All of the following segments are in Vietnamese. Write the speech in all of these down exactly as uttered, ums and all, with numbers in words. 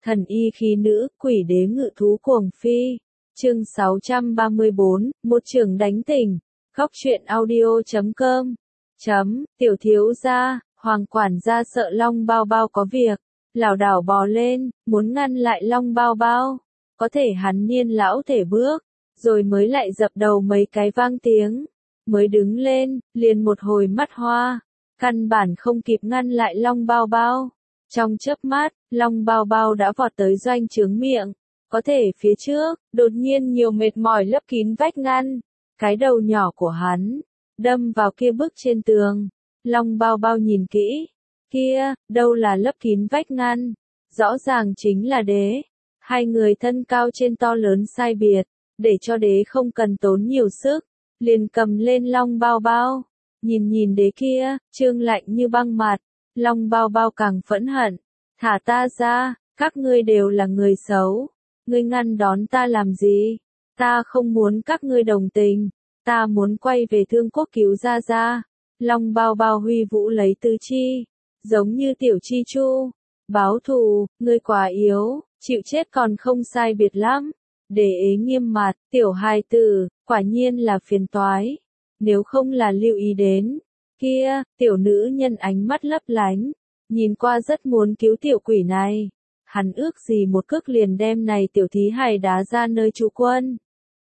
Thần y khí nữ, quỷ đế ngự thú cuồng phi. Chương sáu trăm ba mươi bốn, một trường đánh tỉnh. Góc truyện audio chấm com. Chấm, tiểu thiếu gia, hoàng quản gia sợ Long Bao Bao có việc, lảo đảo bò lên, muốn ngăn lại Long Bao Bao. Có thể hắn niên lão thể bước, rồi mới lại dập đầu mấy cái vang tiếng. Mới đứng lên, liền một hồi mắt hoa, căn bản không kịp ngăn lại Long Bao Bao. Trong chớp mắt, Long Bao Bao đã vọt tới doanh trướng miệng. Có thể phía trước, đột nhiên nhiều mệt mỏi lấp kín vách ngăn. Cái đầu nhỏ của hắn, đâm vào kia bức trên tường. Long Bao Bao nhìn kỹ. Kia, đâu là lấp kín vách ngăn. Rõ ràng chính là đế. Hai người thân cao trên to lớn sai biệt. Để cho đế không cần tốn nhiều sức. Liền cầm lên Long Bao Bao. Nhìn nhìn đế kia, trương lạnh như băng mặt. Long Bao Bao càng phẫn hận. Thả ta ra, các ngươi đều là người xấu. Ngươi ngăn đón ta làm gì? Ta không muốn các ngươi đồng tình. Ta muốn quay về Thương Quốc cứu Gia Gia. Long Bao Bao huy vũ lấy tứ chi. Giống như tiểu chi chu. Báo thù, ngươi quá yếu, chịu chết còn không sai biệt lắm. Để ế nghiêm mặt, tiểu hài tử, quả nhiên là phiền toái. Nếu không là lưu ý đến. Kia, tiểu nữ nhân ánh mắt lấp lánh. Nhìn qua rất muốn cứu tiểu quỷ này. Hắn ước gì một cước liền đem này tiểu thí hài đá ra nơi trú quân.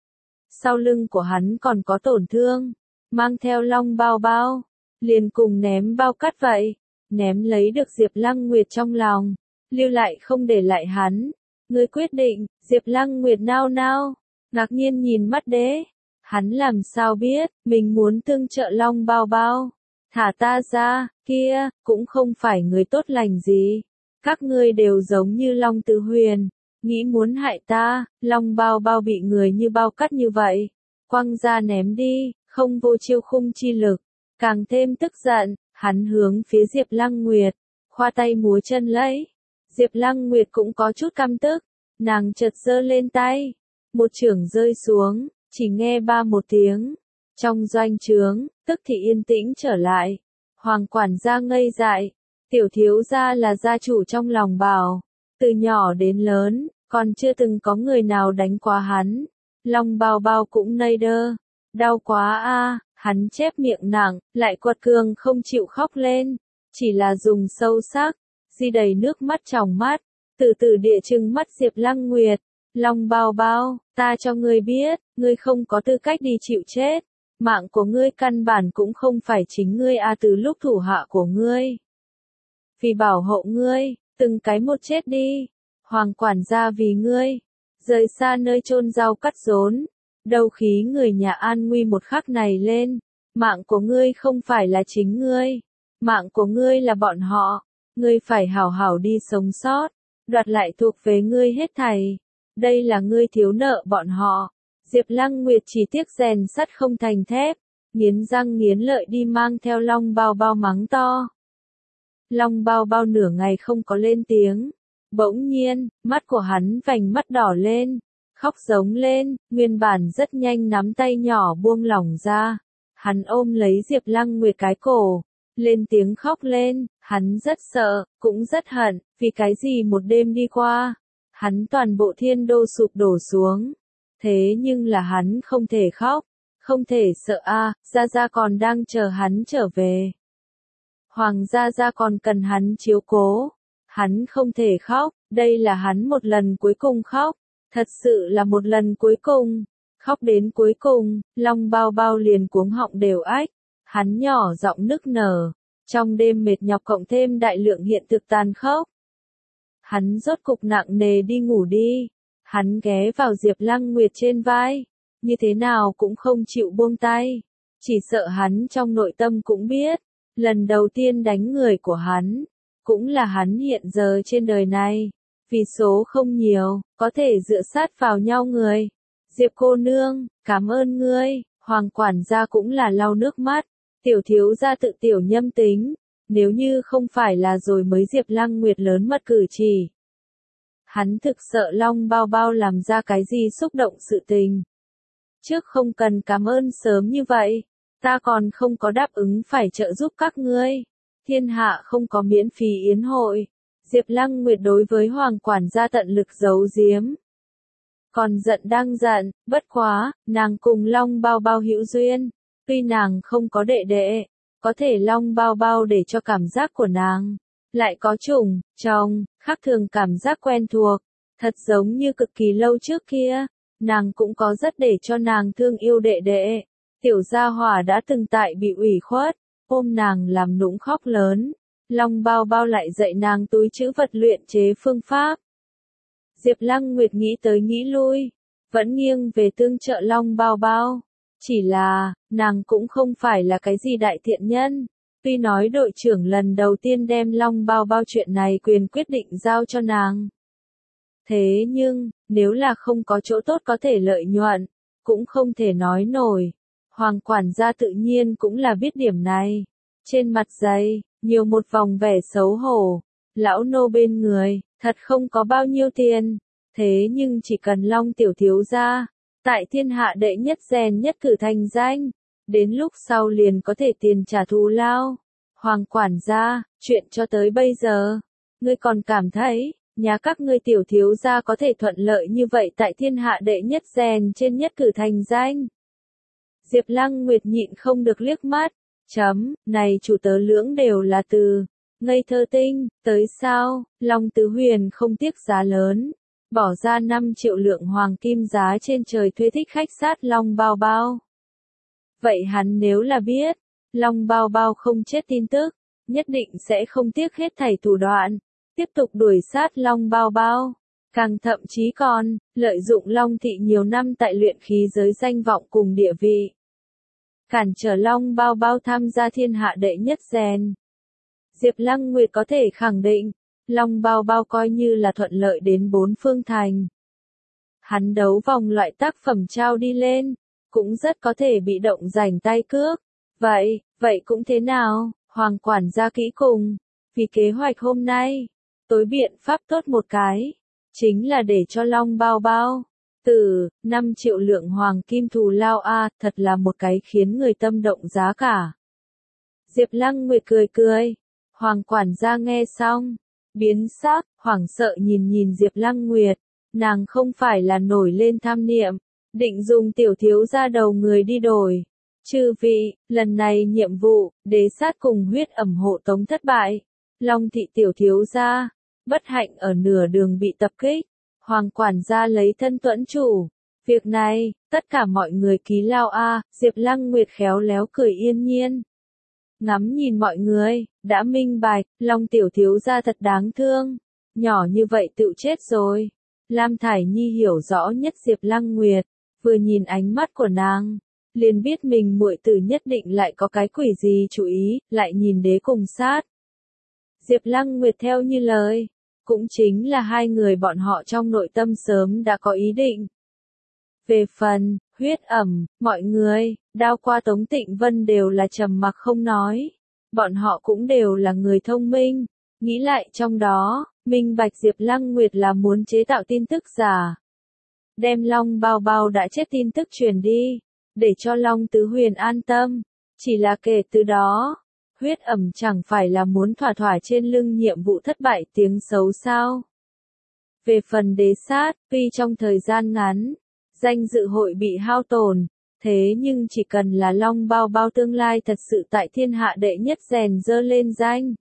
Sau lưng của hắn còn có tổn thương. Mang theo Long Bao Bao. Liền cùng ném bao cát vậy. Ném lấy được Diệp Lăng Nguyệt trong lòng. Lưu lại không để lại hắn. Ngươi quyết định, Diệp Lăng Nguyệt nao nao. Ngạc nhiên nhìn mắt đế. Hắn làm sao biết, mình muốn tương trợ Long Bao Bao. Thả ta ra, kia, cũng không phải người tốt lành gì. Các ngươi đều giống như Long Tử Huyền. Nghĩ muốn hại ta, Long Bao Bao bị người như bao cắt như vậy. Quăng ra ném đi, không vô chiêu khung chi lực. Càng thêm tức giận, hắn hướng phía Diệp Lăng Nguyệt. Khoa tay múa chân lấy. Diệp Lăng Nguyệt cũng có chút căm tức. Nàng chợt giơ lên tay. Một chưởng rơi xuống, chỉ nghe ba một tiếng. Trong doanh trướng, tức thì yên tĩnh trở lại. Hoàng quản gia ngây dại. Tiểu thiếu gia là gia chủ trong lòng bảo. Từ nhỏ đến lớn, còn chưa từng có người nào đánh quá hắn. Long Bao Bao cũng ngây đơ. Đau quá a, hắn chép miệng nặng, lại quật cường không chịu khóc lên. Chỉ là dùng sâu sắc, di đầy nước mắt tròng mắt. Từ từ địa trừng mắt Diệp Lăng Nguyệt. Long Bao Bao, ta cho ngươi biết, ngươi không có tư cách đi chịu chết. Mạng của ngươi căn bản cũng không phải chính ngươi a từ lúc thủ hạ của ngươi. Vì bảo hộ ngươi, từng cái một chết đi. Hoàng quản gia vì ngươi, rời xa nơi chôn rau cắt rốn. Đầu khí người nhà an nguy một khắc này lên. Mạng của ngươi không phải là chính ngươi. Mạng của ngươi là bọn họ. Ngươi phải hảo hảo đi sống sót. Đoạt lại thuộc về ngươi hết thảy. Đây là ngươi thiếu nợ bọn họ. Diệp Lăng Nguyệt chỉ tiếc rèn sắt không thành thép. Nghiến răng nghiến lợi đi mang theo Long Bao Bao mắng to. Long Bao Bao nửa ngày không có lên tiếng. Bỗng nhiên, mắt của hắn vành mắt đỏ lên. Khóc giống lên, nguyên bản rất nhanh nắm tay nhỏ buông lỏng ra. Hắn ôm lấy Diệp Lăng Nguyệt cái cổ. Lên tiếng khóc lên, hắn rất sợ, cũng rất hận, vì cái gì một đêm đi qua. Hắn toàn bộ thiên đô sụp đổ xuống. Thế nhưng là hắn không thể khóc, không thể sợ a, Gia Gia còn đang chờ hắn trở về. Hoàng Gia Gia còn cần hắn chiếu cố. Hắn không thể khóc, đây là hắn một lần cuối cùng khóc. Thật sự là một lần cuối cùng. Khóc đến cuối cùng, Long Bao Bao liền cuống họng đều ách. Hắn nhỏ giọng nức nở. Trong đêm mệt nhọc cộng thêm đại lượng hiện thực tàn khốc. Hắn rốt cục nặng nề đi ngủ đi. Hắn ghé vào Diệp Lăng Nguyệt trên vai. Như thế nào cũng không chịu buông tay. Chỉ sợ hắn trong nội tâm cũng biết. Lần đầu tiên đánh người của hắn. Cũng là hắn hiện giờ trên đời này. Vì số không nhiều, có thể dựa sát vào nhau người. Diệp cô nương, cảm ơn ngươi. Hoàng quản gia cũng là lau nước mắt. Tiểu thiếu gia tự tiểu nhâm tính. Nếu như không phải là rồi mới Diệp Lăng Nguyệt lớn mật cử chỉ. Hắn thực sợ Long Bao Bao làm ra cái gì xúc động sự tình. Trước không cần cảm ơn sớm như vậy. Ta còn không có đáp ứng phải trợ giúp các ngươi. Thiên hạ không có miễn phí yến hội. Diệp Lăng Nguyệt đối với Hoàng quản gia tận lực giấu giếm. Còn giận đang giận, bất quá, nàng cùng Long Bao Bao hữu duyên, tuy nàng không có đệ đệ, có thể Long Bao Bao để cho cảm giác của nàng, lại có chủng, chồng, khác thường cảm giác quen thuộc, thật giống như cực kỳ lâu trước kia, nàng cũng có rất để cho nàng thương yêu đệ đệ. Tiểu Gia Hỏa đã từng tại bị ủy khuất, ôm nàng làm nũng khóc lớn, Long Bao Bao lại dạy nàng túi trữ vật luyện chế phương pháp. Diệp Lăng Nguyệt nghĩ tới nghĩ lui, vẫn nghiêng về tương trợ Long Bao Bao. Chỉ là, nàng cũng không phải là cái gì đại thiện nhân. Tuy nói đội trưởng lần đầu tiên đem Long Bao Bao chuyện này quyền quyết định giao cho nàng. Thế nhưng, nếu là không có chỗ tốt có thể lợi nhuận, cũng không thể nói nổi. Hoàng quản gia tự nhiên cũng là biết điểm này. Trên mặt giày, nhiều một vòng vẻ xấu hổ. Lão nô bên người, thật không có bao nhiêu tiền. Thế nhưng chỉ cần Long tiểu thiếu gia, tại thiên hạ đệ nhất rèn nhất cử thành danh, đến lúc sau liền có thể tiền trả thù lao. Hoàng quản gia, chuyện cho tới bây giờ, ngươi còn cảm thấy, nhà các ngươi tiểu thiếu gia có thể thuận lợi như vậy tại thiên hạ đệ nhất rèn trên nhất cử thành danh. Diệp Lăng Nguyệt nhịn không được liếc mắt, chấm, này chủ tớ lưỡng đều là từ ngây thơ tinh, tới sao, Long Tứ Huyền không tiếc giá lớn, bỏ ra năm triệu lượng hoàng kim giá trên trời thuê thích khách sát Long Bao Bao. Vậy hắn nếu là biết, Long Bao Bao không chết tin tức, nhất định sẽ không tiếc hết thảy thủ đoạn, tiếp tục đuổi sát Long Bao Bao. Càng thậm chí còn, lợi dụng Long Thị nhiều năm tại luyện khí giới danh vọng cùng địa vị. Cản trở Long Bao Bao tham gia thiên hạ đệ nhất rèn. Diệp Lăng Nguyệt có thể khẳng định, Long Bao Bao coi như là thuận lợi đến bốn phương thành. Hắn đấu vòng loại tác phẩm trao đi lên, cũng rất có thể bị động rảnh tay cước. Vậy, vậy cũng thế nào, Hoàng quản gia kỹ cùng, vì kế hoạch hôm nay, tối biện pháp tốt một cái, chính là để cho Long Bao Bao, từ, năm triệu lượng hoàng kim thù lao a, thật là một cái khiến người tâm động giá cả. Diệp Lăng Nguyệt cười cười, Hoàng quản gia nghe xong, biến sắc, hoảng sợ nhìn nhìn Diệp Lăng Nguyệt, nàng không phải là nổi lên tham niệm, định dùng tiểu thiếu gia đầu người đi đổi. Chư vị, lần này nhiệm vụ, đế sát cùng huyết ẩm hộ tống thất bại. Long thị tiểu thiếu gia, bất hạnh ở nửa đường bị tập kích. Hoàng quản gia lấy thân tuẫn chủ. Việc này, tất cả mọi người ký lao a, Diệp Lăng Nguyệt khéo léo cười yên nhiên. Ngắm nhìn mọi người, đã minh bạch, Long tiểu thiếu gia thật đáng thương. Nhỏ như vậy tự chết rồi. Lam Thải Nhi hiểu rõ nhất Diệp Lăng Nguyệt, vừa nhìn ánh mắt của nàng, liền biết mình muội tử nhất định lại có cái quỷ gì chú ý, lại nhìn đế cùng sát. Diệp Lăng Nguyệt theo như lời, cũng chính là hai người bọn họ trong nội tâm sớm đã có ý định. Về phần, huyết ẩm, mọi người, đao qua Tống Tịnh Vân đều là trầm mặc không nói. Bọn họ cũng đều là người thông minh, nghĩ lại trong đó, minh bạch Diệp Lăng Nguyệt là muốn chế tạo tin tức giả. Đem Long Bao Bao đã chết tin tức truyền đi, để cho Long Tứ Huyền an tâm. Chỉ là kể từ đó, huyết ẩm chẳng phải là muốn thỏa thỏa trên lưng nhiệm vụ thất bại tiếng xấu sao. Về phần đế sát, tuy trong thời gian ngắn, danh dự hội bị hao tổn, thế nhưng chỉ cần là Long Bao Bao tương lai thật sự tại thiên hạ đệ nhất rèn dơ lên danh.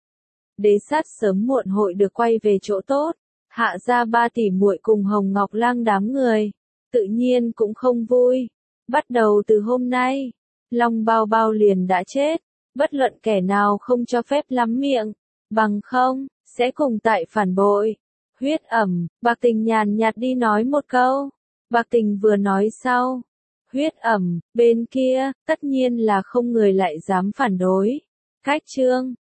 Đế sát sớm muộn hội được quay về chỗ tốt, hạ ra ba tỷ muội cùng Hồng Ngọc Lang đám người, tự nhiên cũng không vui. Bắt đầu từ hôm nay, Long Bao Bao liền đã chết, bất luận kẻ nào không cho phép lắm miệng, bằng không, sẽ cùng tại phản bội. Huyết ẩm, Bạc Tình nhàn nhạt đi nói một câu, Bạc Tình vừa nói sau, huyết ẩm, bên kia, tất nhiên là không người lại dám phản đối. Cách chương